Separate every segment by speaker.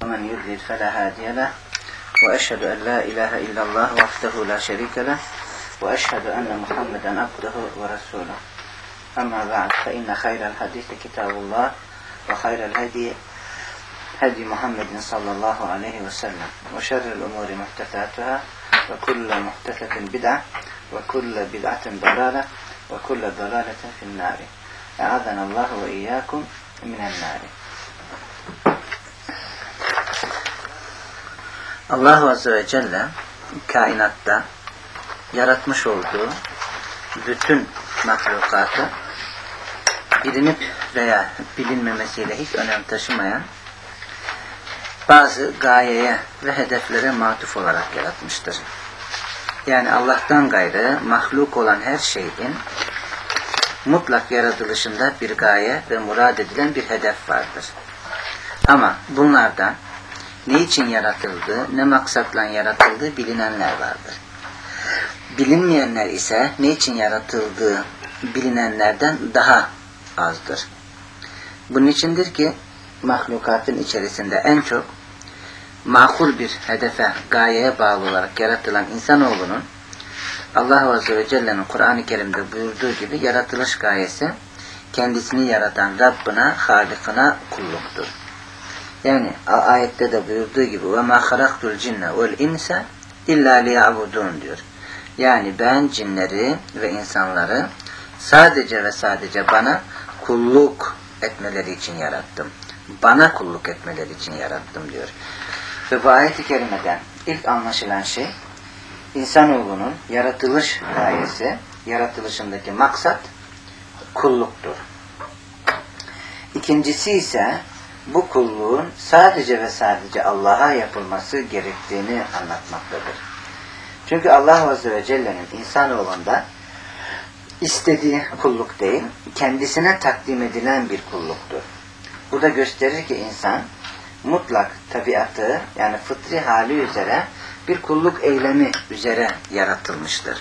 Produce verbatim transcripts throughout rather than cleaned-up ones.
Speaker 1: ومن يضلل فلا هادي له وأشهد أن لا إله إلا الله وحده لا شريك له وأشهد أن محمدا عبده ورسوله أما بعد فإن خير الحديث كتاب الله وخير الهدي هدي محمد صلى الله عليه وسلم وشر الأمور محدثاتها وكل محدثة بدعة وكل بدعة ضلالة وكل ضلالة في النار أعاذنا الله وإياكم من النار. Allah Azze ve Celle kainatta yaratmış olduğu bütün mahlukatı bilinip veya bilinmemesiyle hiç önem taşımayan bazı gayeye ve hedeflere matuf olarak yaratmıştır. Yani Allah'tan gayrı mahluk olan her şeyin mutlak yaratılışında bir gaye ve murad edilen bir hedef vardır. Ama bunlardan ne için yaratıldığı, ne maksatla yaratıldığı bilinenler vardır. Bilinmeyenler ise ne için yaratıldığı bilinenlerden daha azdır. Bunun içindir ki mahlukatın içerisinde en çok makul bir hedefe, gayeye bağlı olarak yaratılan insanoğlunun Allah Azze ve Celle'nin Kur'an-ı Kerim'de buyurduğu gibi yaratılış gayesi kendisini yaratan Rabbına, Halık'ına kulluktur. Yani ayette de buyurduğu gibi وَمَا خَلَقْتُ الْجِنَّ وَالْاِنْسَ اِلَّا لِيَعْبُدُونَ diyor. Yani ben cinleri ve insanları sadece ve sadece bana kulluk etmeleri için yarattım. Bana kulluk etmeleri için yarattım diyor. Ve bu ayet-i kerimeden ilk anlaşılan şey insanoğlunun yaratılış gayesi, yaratılışındaki maksat kulluktur. İkincisi ise bu kulluğun sadece ve sadece Allah'a yapılması gerektiğini anlatmaktadır. Çünkü Allah Azze ve Celle'nin insanoğlunda istediği kulluk değil, kendisine takdim edilen bir kulluktur. Bu da gösterir ki insan mutlak tabiatı, yani fıtri hali üzere bir kulluk eylemi üzere yaratılmıştır.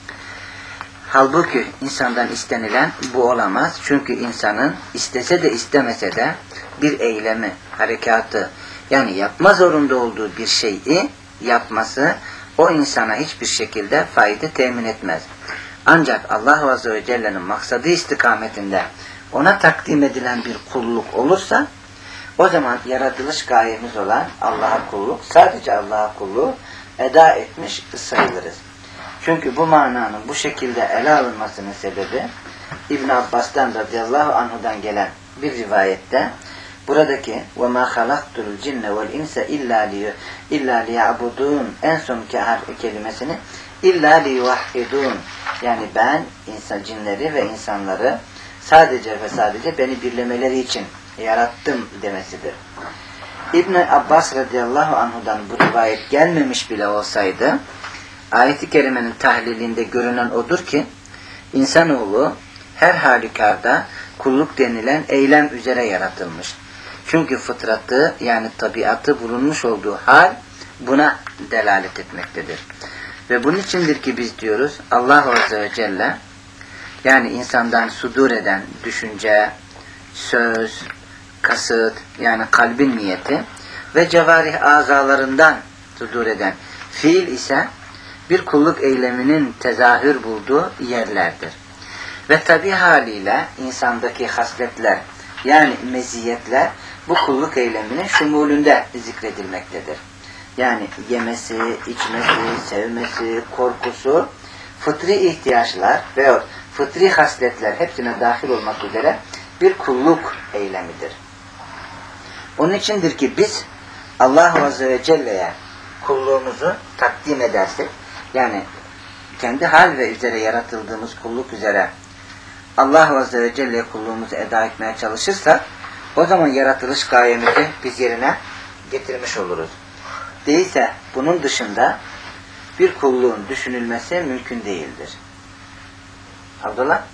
Speaker 1: Halbuki insandan istenilen bu olamaz. Çünkü insanın istese de istemese de bir eylemi, harekatı, yani yapma zorunda olduğu bir şeyi yapması o insana hiçbir şekilde fayda temin etmez. Ancak Allah Azze ve Celle'nin maksadı istikametinde ona takdim edilen bir kulluk olursa o zaman yaratılış gayemiz olan Allah'a kulluk, sadece Allah'a kulluğu eda etmiş sayılırız. Çünkü bu mananın bu şekilde ele alınmasının sebebi İbn Abbas'tan radıyallahu anhudan gelen bir rivayette buradaki وَمَا خَلَقْتُ الْجِنَّ وَالْاِنْسَ اِلَّا لِيَعْبُدُونَ en sonki harf kelimesini اِلَّا لِيُوَحِّدُونَ yani ben insan cinleri ve insanları sadece ve sadece beni birlemeleri için yarattım demesidir. İbn Abbas radıyallahu anhudan bu rivayet gelmemiş bile olsaydı ayet-i kerimenin tahlilinde görünen odur ki insanoğlu her halükarda kulluk denilen eylem üzere yaratılmış. Çünkü fıtratı yani tabiatı bulunmuş olduğu hal buna delalet etmektedir. Ve bunun içindir ki biz diyoruz Allah Azze ve Celle yani insandan sudur eden düşünce, söz, kasıt yani kalbin niyeti ve cevarih azalarından sudur eden fiil ise bir kulluk eyleminin tezahür bulduğu yerlerdir. Ve tabi haliyle insandaki hasletler yani meziyetler bu kulluk eyleminin şumulünde zikredilmektedir. Yani yemesi, içmesi, sevmesi, korkusu, fıtri ihtiyaçlar veya fıtri hasletler hepsine dahil olmak üzere bir kulluk eylemidir. Onun içindir ki biz Allah Azze ve Celle'ye kulluğumuzu takdim edersek yani kendi hal ve üzere yaratıldığımız kulluk üzere Allah Azze ve Celle'ye kulluğumuzu eda etmeye çalışırsak o zaman yaratılış gayemizi biz yerine getirmiş oluruz. Değilse bunun dışında bir kulluğun düşünülmesi mümkün değildir. Abdullah?